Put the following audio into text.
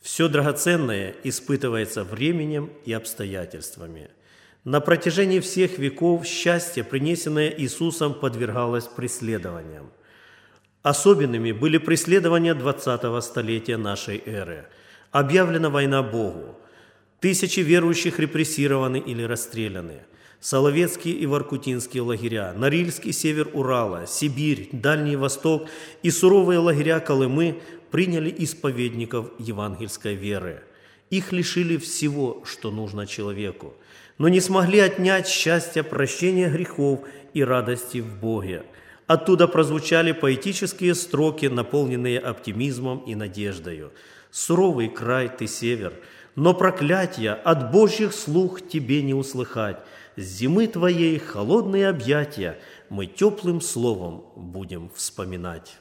Все драгоценное испытывается временем и обстоятельствами. На протяжении всех веков счастье, принесенное Иисусом, подвергалось преследованиям. Особенными были преследования 20-го столетия нашей эры. Объявлена война Богу. Тысячи верующих репрессированы или расстреляны. Соловецкие и Воркутинские лагеря, Норильский север Урала, Сибирь, Дальний Восток и суровые лагеря Колымы приняли исповедников евангельской веры. Их лишили всего, что нужно человеку, но не смогли отнять счастья прощения грехов и радости в Боге. Оттуда прозвучали поэтические строки, наполненные оптимизмом и надеждою. «Суровый край ты, север, но проклятия от Божьих слух тебе не услыхать. С зимы твоей холодные объятия мы теплым словом будем вспоминать».